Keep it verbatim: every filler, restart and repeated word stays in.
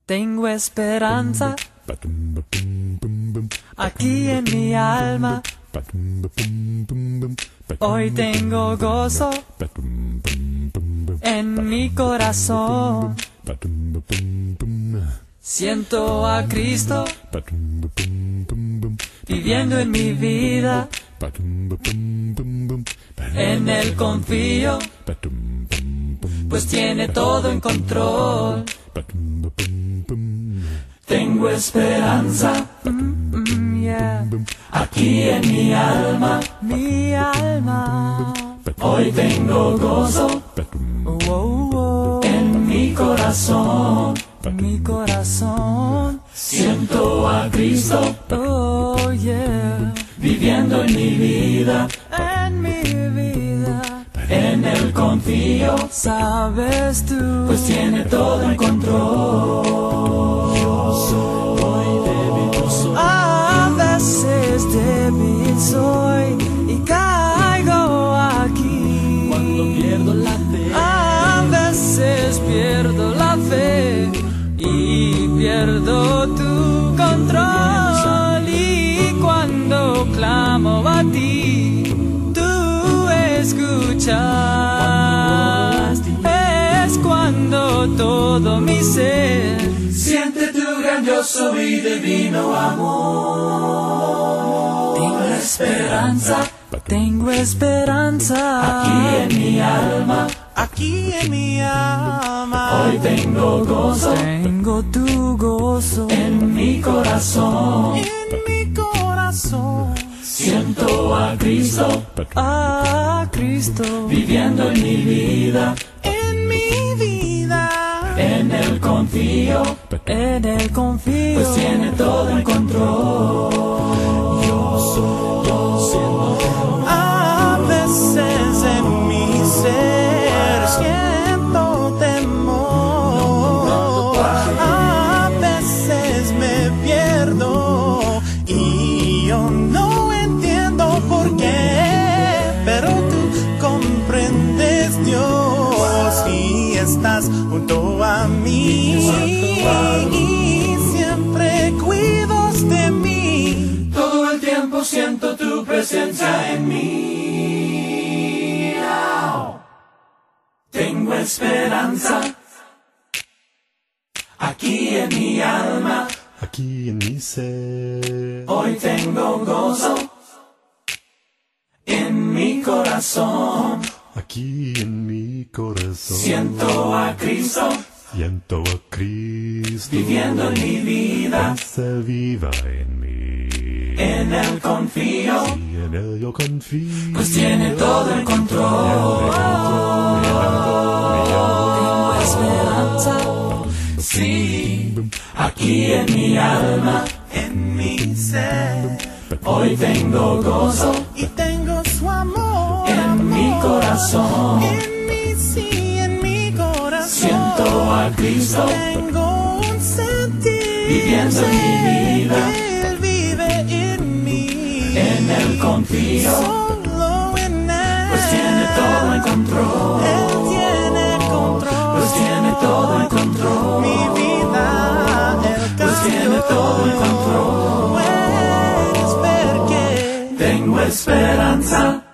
Tengo esperanza aquí en mi alma. Hoy tengo gozo en mi corazón. Siento a Cristo viviendo en mi vida. En Él confío, pues tiene todo en control. Tengo esperanza mm, mm, yeah. aquí en mi alma, mi alma. Hoy tengo gozo oh, oh, oh. en mi corazón, mi corazón. Siento a Cristo oh, yeah. viviendo en mi vida, en mi vida. En Él confío, sabes tú, pues tiene todo en control. Soy débil, soy. A veces débil soy y caigo aquí. Cuando pierdo la fe, a veces pierdo la fe y pierdo tu control. Y cuando clamo a ti, tú escuchas. Es cuando todo mi ser siente tu grandioso y divino amor. Tengo esperanza, tengo esperanza aquí en mi alma, aquí en mi alma. Hoy tengo gozo, tengo tu gozo en mi corazón, en mi corazón. Siento a Cristo, a Cristo viviendo en mi vida, en mi vida. En Él confío, en Él confío, pues tiene todo en control. Yo soy, yo siento a veces en mi ser siento temor, a veces me pierdo y yo no entiendo por qué, pero tú comprendes, Dios, y estás junto a mí y siempre cuidas de mí. Todo el tiempo siento tu presencia en mí. Tengo esperanza aquí en mi alma, aquí en mi ser. Hoy tengo gozo en mi corazón. Aquí en mi corazón. Siento a Cristo, siento a Cristo viviendo en mi vida. Él se viva en mí. En Él confío, y en Él yo confío, pues tiene todo el control. Tengo esperanza, sí, aquí en mi alma, en mi ser. Hoy tengo gozo y tengo su amor en mi corazón. En mi sí, en mi corazón. Siento a Cristo tengo un sentir viviendo en mi vida. Él vive en mí. En Él confío, solo en Él, pues tiene todo en control. Él tiene control, pues tiene todo en control. Mi vida, Él pues tiene todo en control. Puedes ver que tengo esperanza